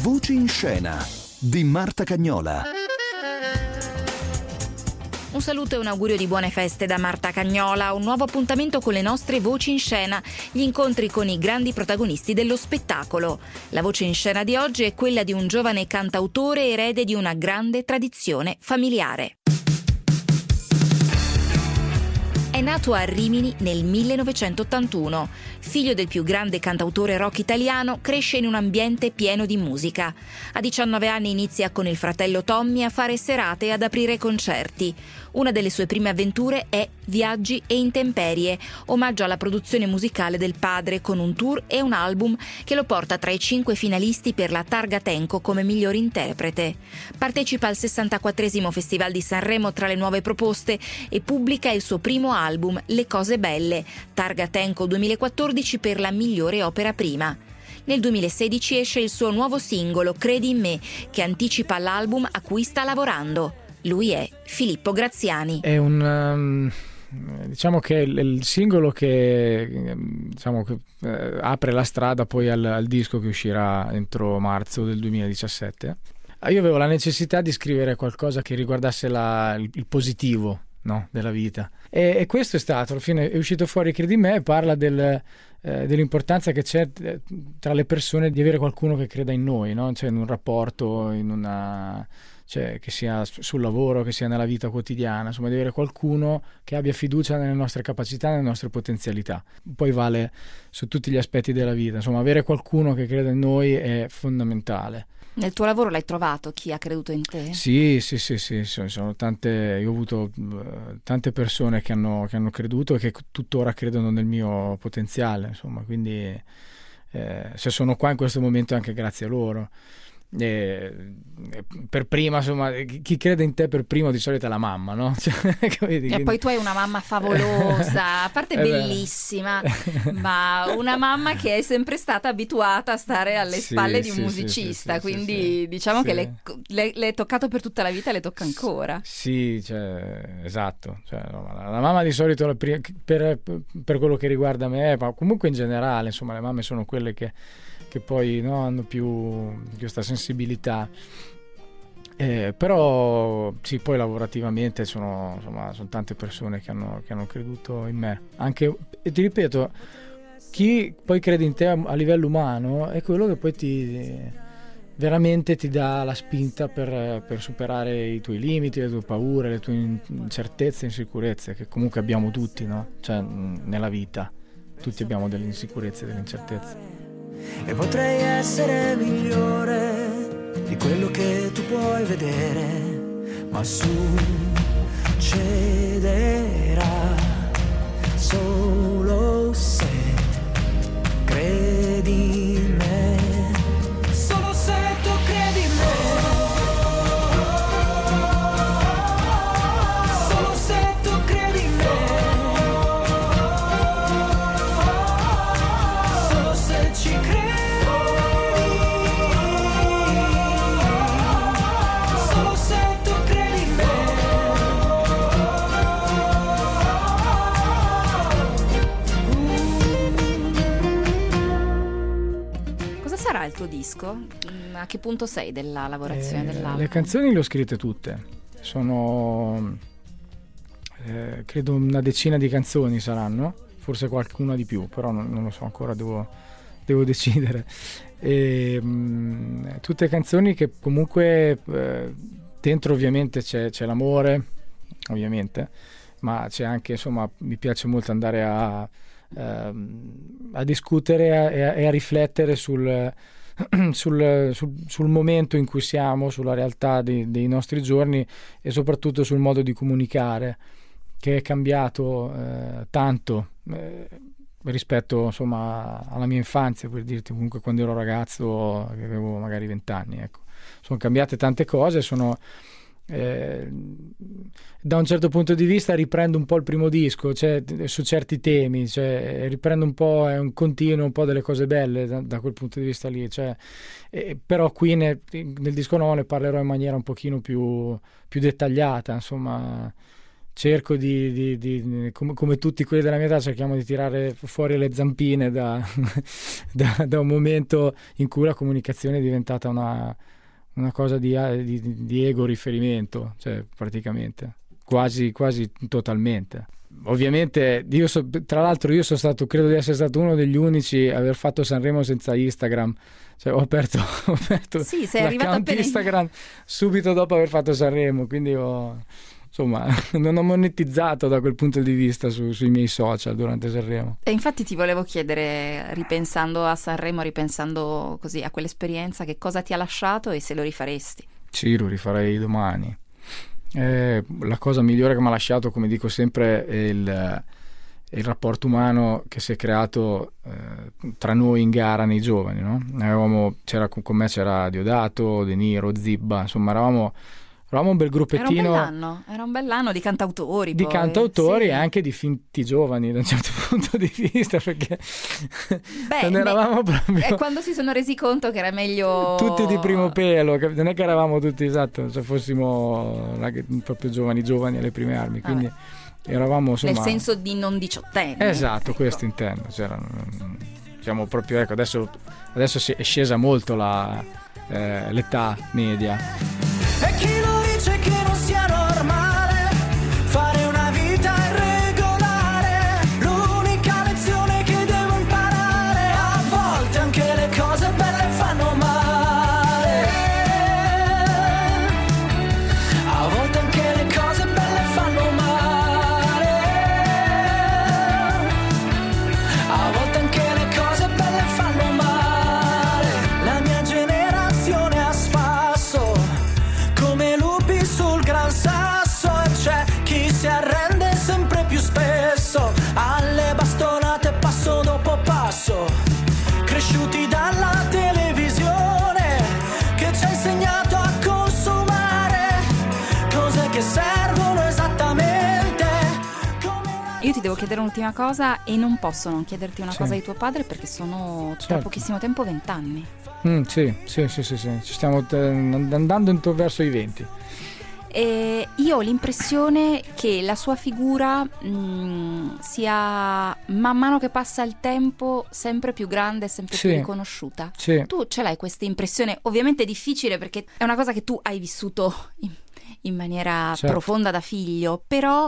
Voci in scena di Marta Cagnola. Un saluto e un augurio di buone feste da Marta Cagnola. Un nuovo appuntamento con le nostre voci in scena, gli incontri con i grandi protagonisti dello spettacolo. La voce in scena di oggi è quella di un giovane cantautore erede di una grande tradizione familiare. È nato a Rimini nel 1981. Figlio del più grande cantautore rock italiano, cresce in un ambiente pieno di musica. A 19 anni inizia con il fratello Tommy a fare serate e ad aprire concerti. Una delle sue prime avventure è Viaggi e intemperie, omaggio alla produzione musicale del padre, con un tour e un album che lo porta tra i 5 finalisti per la Targa Tenco come miglior interprete. Partecipa al 64esimo Festival di Sanremo tra le nuove proposte e pubblica il suo primo album, Le cose belle, Targa Tenco 2014 per la migliore opera prima. Nel 2016 esce il suo nuovo singolo, Credi in me, che anticipa l'album a cui sta lavorando. Lui è Filippo Graziani. È diciamo che è il singolo che apre la strada poi al disco che uscirà entro marzo del 2017. Io avevo la necessità di scrivere qualcosa che riguardasse il positivo, no, della vita, e questo è stato, alla fine è uscito fuori Credi in me, e parla dell'importanza che c'è tra le persone di avere qualcuno che creda in noi, no? Cioè in un rapporto, che sia sul lavoro, che sia nella vita quotidiana, insomma di avere qualcuno che abbia fiducia nelle nostre capacità, nelle nostre potenzialità. Poi vale su tutti gli aspetti della vita, insomma avere qualcuno che creda in noi è fondamentale. Nel tuo lavoro l'hai trovato chi ha creduto in te? Sì, sono tante. Io ho avuto tante persone che hanno creduto e che tuttora credono nel mio potenziale, insomma, quindi se sono qua in questo momento è anche grazie a loro. Per prima, insomma, chi crede in te per primo di solito è la mamma, no? E poi tu hai una mamma favolosa, a parte bellissima, ma una mamma che è sempre stata abituata a stare alle spalle di un musicista, quindi diciamo che le è toccato per tutta la vita e le tocca ancora. Sì, esatto, la mamma di solito per quello che riguarda me, ma comunque in generale, insomma, le mamme sono quelle che poi hanno più questa sensibilità, però sì, poi lavorativamente sono tante persone che hanno creduto in me, anche, e ti ripeto, chi poi crede in te a livello umano è quello che poi veramente ti dà la spinta per superare i tuoi limiti, le tue paure, le tue incertezze e insicurezze, che comunque abbiamo tutti, no? Cioè, nella vita tutti abbiamo delle insicurezze e delle incertezze. E potrei essere migliore di quello che tu puoi vedere, ma succederà solo se credi in me, solo se tu credi in me, solo se tu credi in me, solo se ci credi. Il tuo disco? A che punto sei della lavorazione dell'album? Le canzoni le ho scritte tutte, sono credo una decina di canzoni saranno, forse qualcuna di più, però non lo so ancora, devo decidere. Tutte canzoni che comunque dentro ovviamente c'è l'amore, ovviamente, ma c'è anche, insomma, mi piace molto andare a discutere e a riflettere sul momento in cui siamo, sulla realtà dei nostri giorni e soprattutto sul modo di comunicare, che è cambiato tanto rispetto, insomma, alla mia infanzia, per dirti, comunque quando ero ragazzo, che avevo magari 20 anni, ecco. Sono cambiate tante cose, da un certo punto di vista riprendo un po' il primo disco, cioè, su certi temi, cioè, riprendo un po', è un continuo un po' delle cose belle da quel punto di vista lì, cioè, però qui nel disco nuovo ne parlerò in maniera un pochino più dettagliata, insomma, cerco come tutti quelli della mia età, cerchiamo di tirare fuori le zampine da un momento in cui la comunicazione è diventata una cosa di ego riferimento, cioè praticamente quasi totalmente. Ovviamente tra l'altro io credo di essere stato uno degli unici a aver fatto Sanremo senza Instagram, cioè ho aperto sì, sei l'account Instagram subito dopo aver fatto Sanremo, quindi insomma non ho monetizzato da quel punto di vista sui miei social durante Sanremo. E infatti ti volevo chiedere, ripensando a Sanremo, ripensando così a quell'esperienza, che cosa ti ha lasciato e se lo rifaresti? Sì, lo rifarei domani. La cosa migliore che mi ha lasciato, come dico sempre, è il rapporto umano che si è creato tra noi in gara nei giovani, no? Con me c'era Diodato, De Niro, Zibba, insomma eravamo un bel gruppettino. Era un bell'anno di cantautori. Di cantautori sì. E anche di finti giovani da un certo punto di vista, perché non eravamo proprio... È quando si sono resi conto che era meglio... Tutti di primo pelo, non è che eravamo tutti, esatto, se fossimo proprio giovani alle prime armi, quindi eravamo insomma... Nel senso di non diciottenni. Esatto, ecco. Questo intendo. Diciamo proprio, ecco, adesso è scesa molto l'età media. E chi lo dice che non sia normale fare una vita irregolare? L'unica lezione che devo imparare, a volte anche le cose belle fanno male. A volte anche le cose belle fanno male. A volte anche le cose belle fanno male. La mia generazione a spasso come lupi sul gran sasso, e c'è chi si arrende sempre più spesso alle bastonate passo dopo passo, cresciuti dalla televisione che ci ha insegnato a consumare cose che servono esattamente come Io ti devo chiedere un'ultima cosa e non posso non chiederti una Sì. cosa di tuo padre, perché sono tra Certo. pochissimo tempo 20 anni. Sì, ci stiamo andando verso i 20. E io ho l'impressione che la sua figura sia, man mano che passa il tempo, sempre più grande, sempre Sì. più riconosciuta. Sì. Tu ce l'hai questa impressione? Ovviamente è difficile perché è una cosa che tu hai vissuto in maniera Certo. profonda da figlio, però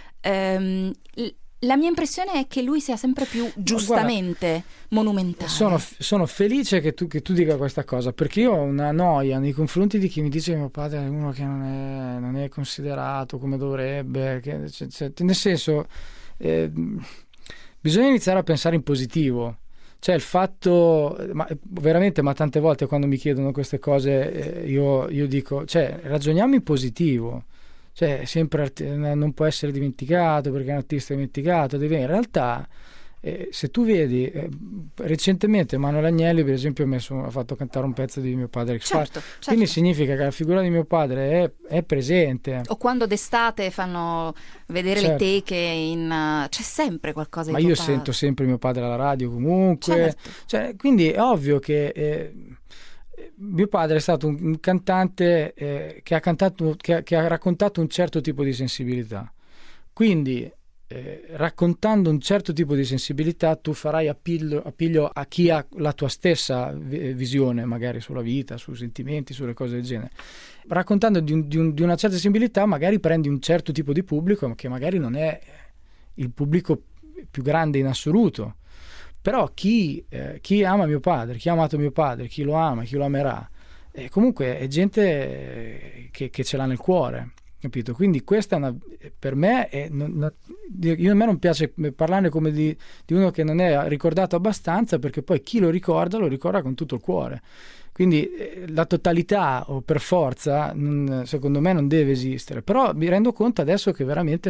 la mia impressione è che lui sia sempre più giustamente monumentale. Sono felice che tu dica questa cosa, perché io ho una noia nei confronti di chi mi dice che mio padre è uno che non è considerato come dovrebbe, nel senso bisogna iniziare a pensare in positivo. Cioè il fatto, ma tante volte quando mi chiedono queste cose io dico, cioè ragioniamo in positivo. Cioè sempre non può essere dimenticato perché è un artista dimenticato, in realtà se tu vedi recentemente Emanuele Agnelli per esempio ha fatto cantare un pezzo di mio padre X Factor. Certo. Quindi significa che la figura di mio padre è presente. O quando d'estate fanno vedere Certo. le teche c'è sempre qualcosa di Ma tuo io padre. sento sempre mio padre alla radio comunque. Certo. Cioè, quindi è ovvio che mio padre è stato un cantante che ha raccontato un certo tipo di sensibilità, quindi raccontando un certo tipo di sensibilità tu farai appiglio a chi ha la tua stessa visione magari sulla vita, sui sentimenti, sulle cose del genere. Raccontando di una certa sensibilità magari prendi un certo tipo di pubblico che magari non è il pubblico più grande in assoluto. Però chi ama mio padre, chi ha amato mio padre, chi lo ama, chi lo amerà, comunque è gente che ce l'ha nel cuore, capito? Quindi questa per me a me non piace parlarne come di uno che non è ricordato abbastanza, perché poi chi lo ricorda con tutto il cuore. Quindi la totalità o per forza secondo me non deve esistere, però mi rendo conto adesso che veramente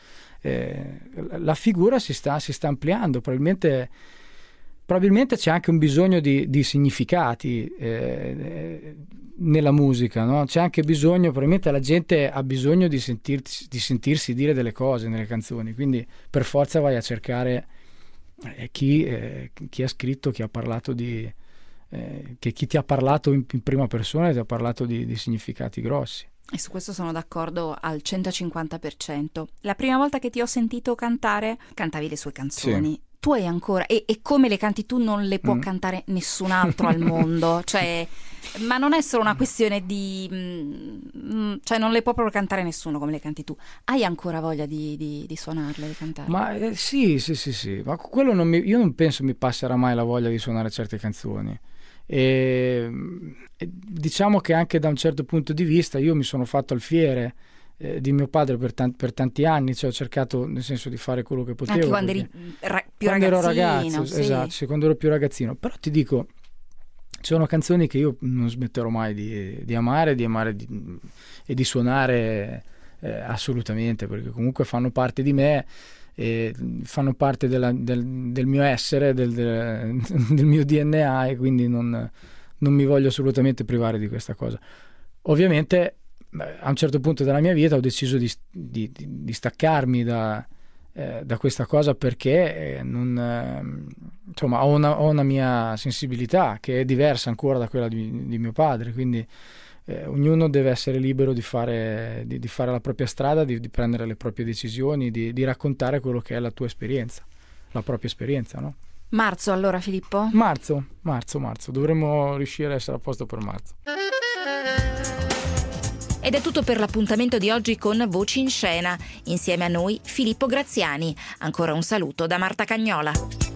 la figura si sta ampliando, probabilmente c'è anche un bisogno di significati nella musica, no? C'è anche bisogno, probabilmente la gente ha bisogno di sentirsi dire delle cose nelle canzoni, quindi per forza vai a cercare chi ha scritto, chi ha parlato chi ti ha parlato in prima persona, ti ha parlato di significati grossi. E su questo sono d'accordo al 150%. La prima volta che ti ho sentito cantare, cantavi le sue canzoni. Sì. Tu hai ancora, e come le canti tu non le può cantare nessun altro al mondo, cioè, ma non è solo una questione di, cioè non le può proprio cantare nessuno come le canti tu. Hai ancora voglia di suonarle, di cantare? Ma sì, ma quello io non penso mi passerà mai la voglia di suonare certe canzoni. E diciamo che anche da un certo punto di vista io mi sono fatto alfiere di mio padre per tanti anni, cioè ho cercato nel senso di fare quello che potevo. Anche quando eri più quando ragazzino. Ero ragazzo, sì. Esatto, sì, quando ero più ragazzino. Però ti dico, ci sono canzoni che io non smetterò mai di amare e di suonare assolutamente, perché comunque fanno parte di me, fanno parte del mio essere, del mio DNA, e quindi non mi voglio assolutamente privare di questa cosa. Ovviamente a un certo punto della mia vita ho deciso di staccarmi da questa cosa, perché insomma ho una mia sensibilità che è diversa ancora da quella di mio padre, quindi ognuno deve essere libero di fare la propria strada, di prendere le proprie decisioni, di raccontare quello che è la tua esperienza, la propria esperienza, no? Marzo allora, Filippo? Marzo, dovremmo riuscire a essere a posto per marzo. Ed è tutto per l'appuntamento di oggi con Voci in Scena. Insieme a noi Filippo Graziani. Ancora un saluto da Marta Cagnola.